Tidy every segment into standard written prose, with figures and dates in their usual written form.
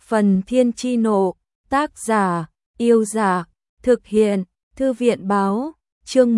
Phần Thiên Chi Nộ, tác giả, Yêu Giả, thực hiện, Thư viện Báo, chương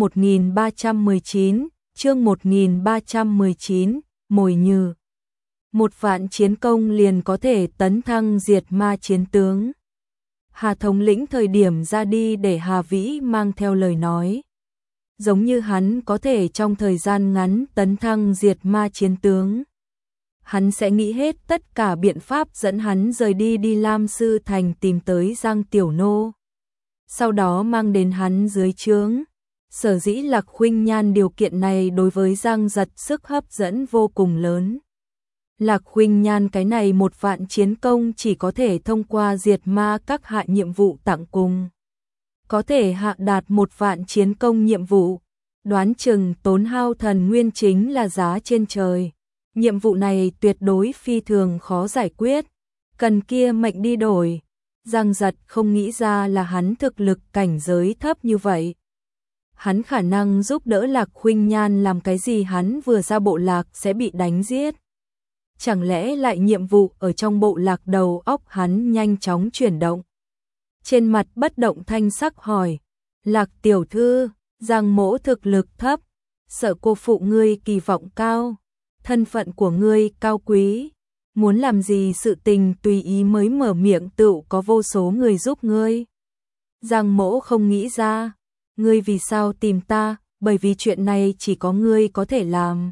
1319, Mồi Nhử. 1.000 chiến công liền có thể tấn thăng diệt ma chiến tướng. Hà thống lĩnh thời điểm ra đi để Hà Vĩ mang theo lời nói. Giống như hắn có thể trong thời gian ngắn tấn thăng diệt ma chiến tướng. Hắn sẽ nghĩ hết tất cả biện pháp dẫn hắn rời đi Lam Sư Thành tìm tới Giang Tiểu Nô. Sau đó mang đến hắn dưới trướng. Sở dĩ Lạc Khuynh Nhan điều kiện này đối với Giang Giật sức hấp dẫn vô cùng lớn. Lạc Khuynh Nhan cái này 1.000 chiến công chỉ có thể thông qua diệt ma các hạ nhiệm vụ tặng cùng. Có thể hạ đạt 1.000 chiến công nhiệm vụ, đoán chừng tốn hao thần nguyên chính là giá trên trời. Nhiệm vụ này tuyệt đối phi thường khó giải quyết, cần kia mệnh đi đổi. Giang Giật không nghĩ ra là hắn thực lực cảnh giới thấp như vậy. Hắn khả năng giúp đỡ Lạc Khuynh Nhan làm cái gì hắn vừa ra bộ lạc sẽ bị đánh giết. Chẳng lẽ lại nhiệm vụ ở trong bộ lạc đầu óc hắn nhanh chóng chuyển động. Trên mặt bất động thanh sắc hỏi, Lạc tiểu thư, Giang mỗ thực lực thấp, sợ cô phụ ngươi kỳ vọng cao, thân phận của ngươi cao quý, muốn làm gì sự tình tùy ý mới mở miệng tựu có vô số người giúp ngươi. Giang mỗ không nghĩ ra, ngươi vì sao tìm ta, bởi vì chuyện này chỉ có ngươi có thể làm.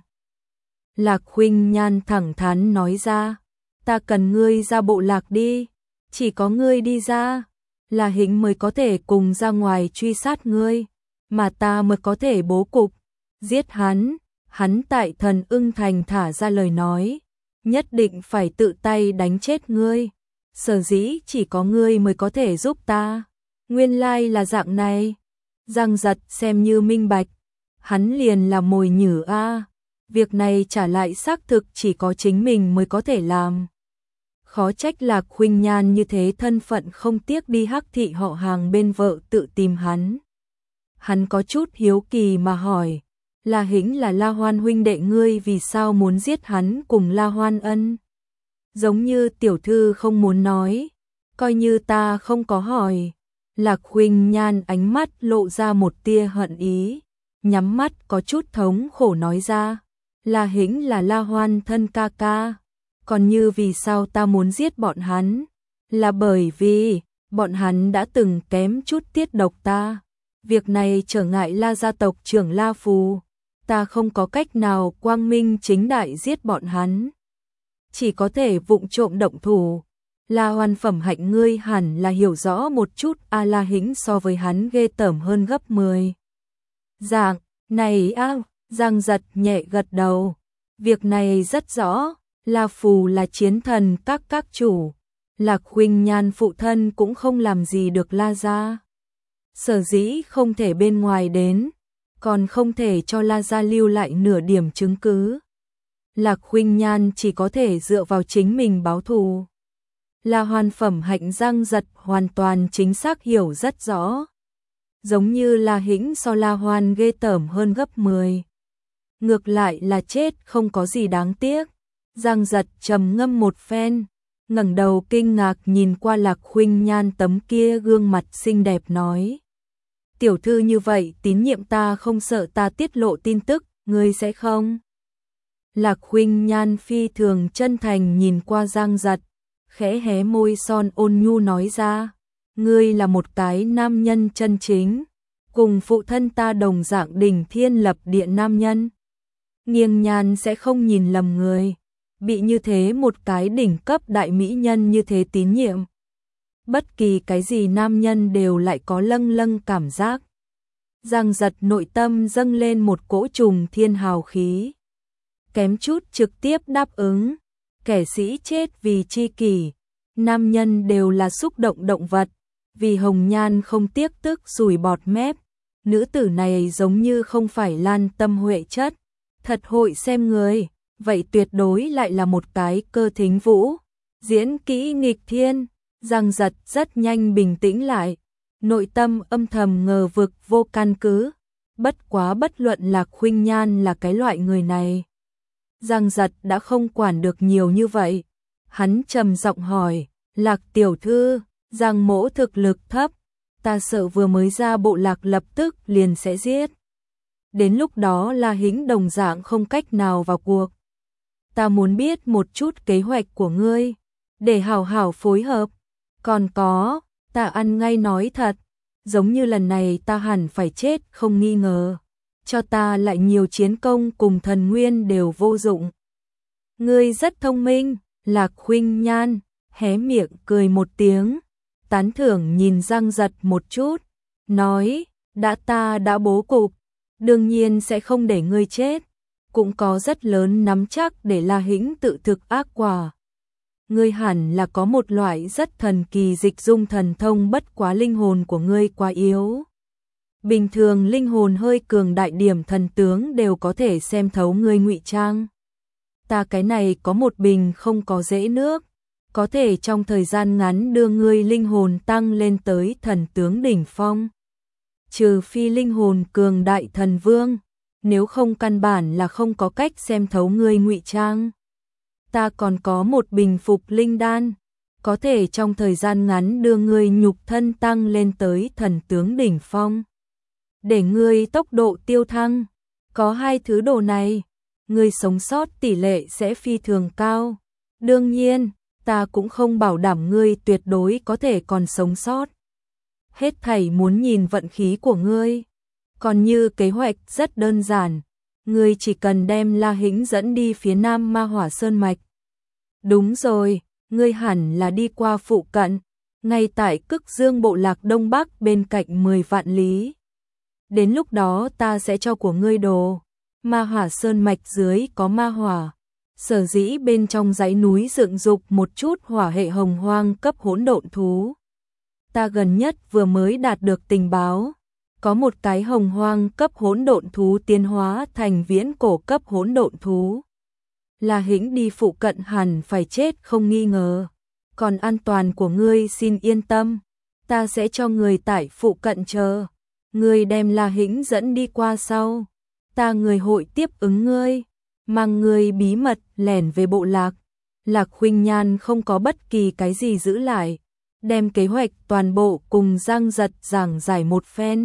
Lạc Khuynh Nhan thẳng thắn nói ra, ta cần ngươi ra bộ lạc đi, chỉ có ngươi đi ra, là Hĩnh mới có thể cùng ra ngoài truy sát ngươi, mà ta mới có thể bố cục, giết hắn. Hắn tại Thần Ưng Thành thả ra lời nói, nhất định phải tự tay đánh chết ngươi, sở dĩ chỉ có ngươi mới có thể giúp ta. Nguyên lai là dạng này. Giang Giật xem như minh bạch, hắn liền là mồi nhử a. Việc này trả lại xác thực chỉ có chính mình mới có thể làm. Khó trách Lạc Khuynh Nhan như thế thân phận không tiếc đi Hắc thị họ Hàng bên vợ tự tìm hắn. Hắn có chút hiếu kỳ mà hỏi, là Hĩnh là La Hoan huynh đệ ngươi vì sao muốn giết hắn cùng La Hoan Ân? Giống như tiểu thư không muốn nói, coi như ta không có hỏi. Lạc Khuynh Nhan ánh mắt lộ ra một tia hận ý, nhắm mắt có chút thống khổ nói ra, là Hĩnh là La Hoan thân ca ca, còn như vì sao ta muốn giết bọn hắn, là bởi vì bọn hắn đã từng kém chút tiết độc ta. Việc này trở ngại La gia tộc trưởng La Phù, ta không có cách nào quang minh chính đại giết bọn hắn, chỉ có thể vụng trộm động thủ. La Hoan phẩm hạnh ngươi hẳn là hiểu rõ một chút, a La Hĩnh so với hắn ghê tởm hơn gấp 10. Dạng, này Giang Giật nhẹ gật đầu, việc này rất rõ, La Phù là chiến thần các chủ, Lạc Khuynh Nhan phụ thân cũng không làm gì được La gia. Sở dĩ không thể bên ngoài đến, còn không thể cho La gia lưu lại nửa điểm chứng cứ. Lạc Khuynh Nhan chỉ có thể dựa vào chính mình báo thù. La Hoan phẩm hạnh Giang Giật hoàn toàn chính xác hiểu rất rõ. Giống như La Hĩnh so La Hoan ghê tởm hơn gấp 10. Ngược lại là chết không có gì đáng tiếc. Giang Giật trầm ngâm một phen, ngẩng đầu kinh ngạc nhìn qua Lạc Khuynh Nhan tấm kia gương mặt xinh đẹp nói, tiểu thư như vậy tín nhiệm ta không sợ ta tiết lộ tin tức, ngươi sẽ không? Lạc Khuynh Nhan phi thường chân thành nhìn qua Giang Giật, khẽ hé môi son ôn nhu nói ra, ngươi là một cái nam nhân chân chính, cùng phụ thân ta đồng dạng đỉnh thiên lập địa nam nhân. Nghiêng Nhan sẽ không nhìn lầm người, bị như thế một cái đỉnh cấp đại mỹ nhân như thế tín nhiệm. Bất kỳ cái gì nam nhân đều lại có lâng lâng cảm giác. Giang Giật nội tâm dâng lên một cỗ trùng thiên hào khí. Kém chút trực tiếp đáp ứng, kẻ sĩ chết vì chi kỷ, nam nhân đều là xúc động động vật, vì hồng nhan không tiếc tức sùi bọt mép. Nữ tử này giống như không phải Lan Tâm Huệ chất, thật hội xem người, vậy tuyệt đối lại là một cái Cơ Thính Vũ, diễn kỹ nghịch thiên. Giang Giật rất nhanh bình tĩnh lại, nội tâm âm thầm ngờ vực vô căn cứ, bất quá bất luận Lạc Khuynh Nhan là cái loại người này. Giang Giật đã không quản được nhiều như vậy, hắn trầm giọng hỏi, Lạc tiểu thư, Giang mỗ thực lực thấp, ta sợ vừa mới ra bộ lạc lập tức liền sẽ giết. Đến lúc đó La Hĩnh đồng dạng không cách nào vào cuộc. Ta muốn biết một chút kế hoạch của ngươi, để hảo hảo phối hợp. Còn có, ta ăn ngay nói thật, giống như lần này ta hẳn phải chết không nghi ngờ. Cho ta lại nhiều chiến công cùng thần nguyên đều vô dụng. Ngươi rất thông minh, Lạc Khuynh Nhan, hé miệng cười một tiếng, tán thưởng nhìn Giang Giật một chút, nói, ta đã bố cục, đương nhiên sẽ không để ngươi chết, cũng có rất lớn nắm chắc để La Hĩnh tự thực ác quả. Ngươi hẳn là có một loại rất thần kỳ dịch dung thần thông, bất quá linh hồn của ngươi quá yếu. Bình thường linh hồn hơi cường đại điểm thần tướng đều có thể xem thấu ngươi ngụy trang. Ta cái này có một bình không có rễ nước, có thể trong thời gian ngắn đưa ngươi linh hồn tăng lên tới thần tướng đỉnh phong. Trừ phi linh hồn cường đại thần vương, nếu không căn bản là không có cách xem thấu ngươi ngụy trang. Ta còn có một bình phục linh đan, có thể trong thời gian ngắn đưa ngươi nhục thân tăng lên tới thần tướng đỉnh phong. Để ngươi tốc độ tiêu thăng, có hai thứ đồ này, ngươi sống sót tỷ lệ sẽ phi thường cao. Đương nhiên, ta cũng không bảo đảm ngươi tuyệt đối có thể còn sống sót. Hết thảy muốn nhìn vận khí của ngươi. Còn như kế hoạch rất đơn giản, ngươi chỉ cần đem La Hĩnh dẫn đi phía nam Ma Hỏa Sơn Mạch. Đúng rồi, ngươi hẳn là đi qua phụ cận, ngay tại Cực Dương bộ lạc đông bắc bên cạnh 10 vạn lý. Đến lúc đó ta sẽ cho của ngươi đồ. Ma Hỏa Sơn Mạch dưới có ma hỏa, sở dĩ bên trong dãy núi dựng dục một chút hỏa hệ hồng hoang cấp hỗn độn thú. Ta gần nhất vừa mới đạt được tình báo, có một cái hồng hoang cấp hỗn độn thú tiến hóa thành viễn cổ cấp hỗn độn thú. La Hĩnh đi phụ cận hẳn phải chết không nghi ngờ. Còn an toàn của ngươi xin yên tâm, ta sẽ cho người tại phụ cận chờ. Ngươi đem La Hĩnh dẫn đi qua sau, ta người hội tiếp ứng ngươi, mang ngươi bí mật lẻn về bộ lạc. Lạc Khuynh Nhan không có bất kỳ cái gì giữ lại, đem kế hoạch toàn bộ cùng Giang Giật giảng giải một phen.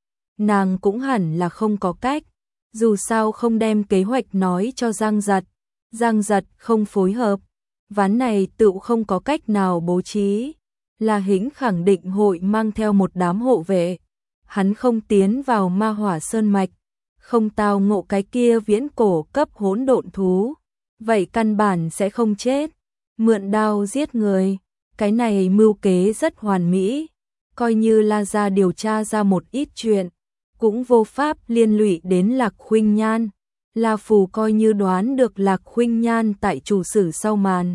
Nàng cũng hẳn là không có cách, dù sao không đem kế hoạch nói cho Giang Giật, Giang Giật không phối hợp, ván này tựu không có cách nào bố trí. La Hĩnh khẳng định hội mang theo một đám hộ vệ, hắn không tiến vào Ma Hỏa Sơn Mạch, không tao ngộ cái kia viễn cổ cấp hỗn độn thú, vậy căn bản sẽ không chết. Mượn đao giết người, cái này mưu kế rất hoàn mỹ, coi như La gia điều tra ra một ít chuyện, cũng vô pháp liên lụy đến Lạc Khuynh Nhan. La Phù coi như đoán được Lạc Khuynh Nhan tại chủ sử sau màn.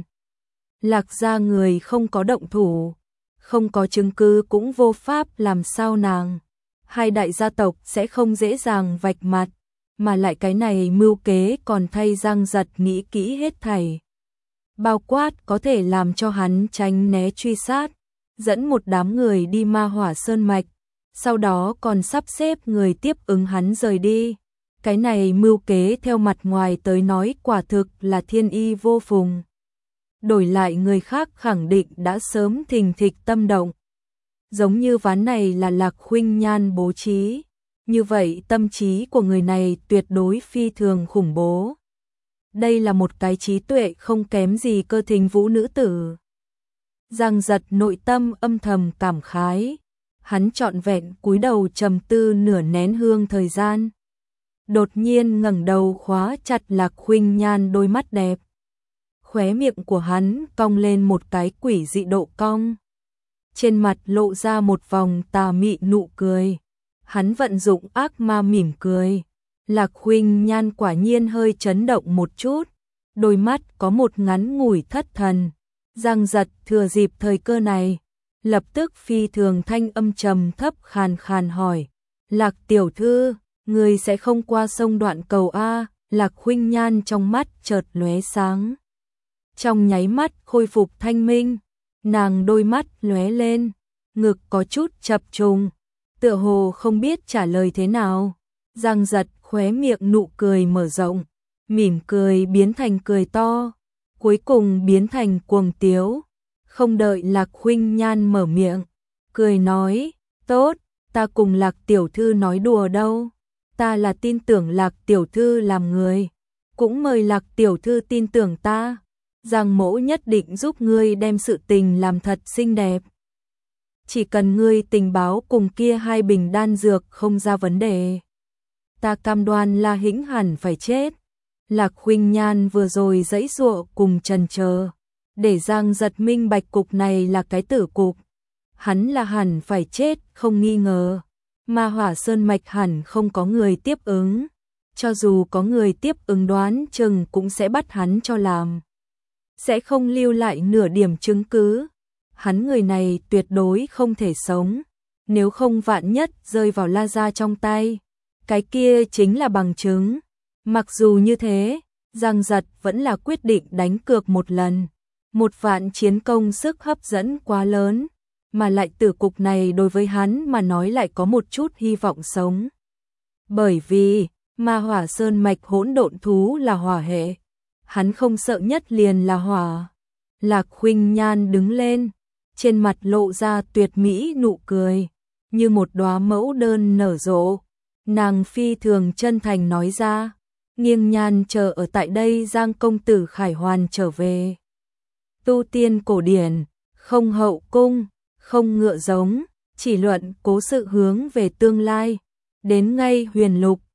Lạc gia người không có động thủ, không có chứng cứ cũng vô pháp làm sao nàng. Hai đại gia tộc sẽ không dễ dàng vạch mặt, mà lại cái này mưu kế còn thay Giang Giật nghĩ kỹ hết thảy. Bao quát có thể làm cho hắn tránh né truy sát, dẫn một đám người đi Ma Hỏa Sơn Mạch, sau đó còn sắp xếp người tiếp ứng hắn rời đi. Cái này mưu kế theo mặt ngoài tới nói quả thực là thiên y vô phùng. Đổi lại người khác khẳng định đã sớm thình thịch tâm động. Giống như ván này là Lạc Khuynh Nhan bố trí, như vậy tâm trí của người này tuyệt đối phi thường khủng bố. Đây là một cái trí tuệ không kém gì Cơ Thính Vũ nữ tử. Giang Giật nội tâm âm thầm cảm khái, hắn trọn vẹn cúi đầu trầm tư nửa nén hương thời gian. Đột nhiên ngẩng đầu khóa chặt Lạc Khuynh Nhan đôi mắt đẹp. Khóe miệng của hắn cong lên một cái quỷ dị độ cong. Trên mặt lộ ra một vòng tà mị nụ cười. Hắn vận dụng ác ma mỉm cười. Lạc Khuynh Nhan quả nhiên hơi chấn động một chút. Đôi mắt có một ngắn ngủi thất thần. Giang Giật thừa dịp thời cơ này, lập tức phi thường thanh âm trầm thấp khàn khàn hỏi. Lạc tiểu thư, người sẽ không qua sông Đoạn Cầu a? Lạc Khuynh Nhan trong mắt chợt lóe sáng. Trong nháy mắt khôi phục thanh minh, nàng đôi mắt lóe lên, ngực có chút chập trùng, tựa hồ không biết trả lời thế nào. Giang Giật khóe miệng nụ cười mở rộng, mỉm cười biến thành cười to, cuối cùng biến thành cuồng tiếu. Không đợi Lạc Khuynh Nhan mở miệng, cười nói, tốt, ta cùng Lạc tiểu thư nói đùa đâu, ta là tin tưởng Lạc tiểu thư làm người, cũng mời Lạc tiểu thư tin tưởng ta, Giang mỗ nhất định giúp ngươi đem sự tình làm thật xinh đẹp. Chỉ cần ngươi tình báo cùng kia 2 bình đan dược không ra vấn đề, ta cam đoan La Hĩnh hẳn phải chết. Lạc Khuynh Nhan vừa rồi giãy giụa cùng chần chờ, để Giang Giật minh bạch cục này là cái tử cục, hắn là hẳn phải chết không nghi ngờ, mà Hỏa Sơn mạch hẳn không có người tiếp ứng, cho dù có người tiếp ứng đoán chừng cũng sẽ bắt hắn cho làm, sẽ không lưu lại nửa điểm chứng cứ. Hắn người này tuyệt đối không thể sống, nếu không vạn nhất rơi vào La gia trong tay, cái kia chính là bằng chứng. Mặc dù như thế, Giang Giật vẫn là quyết định đánh cược một lần. 1 vạn chiến công sức hấp dẫn quá lớn, mà lại tử cục này đối với hắn mà nói lại có một chút hy vọng sống. Bởi vì, Ma Hỏa Sơn mạch hỗn độn thú là hỏa hệ, hắn không sợ nhất liền là hỏa. Lạc Khuynh Nhan đứng lên, trên mặt lộ ra tuyệt mỹ nụ cười, như một đóa mẫu đơn nở rộ. Nàng phi thường chân thành nói ra, Nghiêng Nhan chờ ở tại đây, Giang công tử khải hoàn trở về. Tu tiên cổ điển, không hậu cung, không ngựa giống, chỉ luận cố sự hướng về tương lai. Đến ngay huyền lục,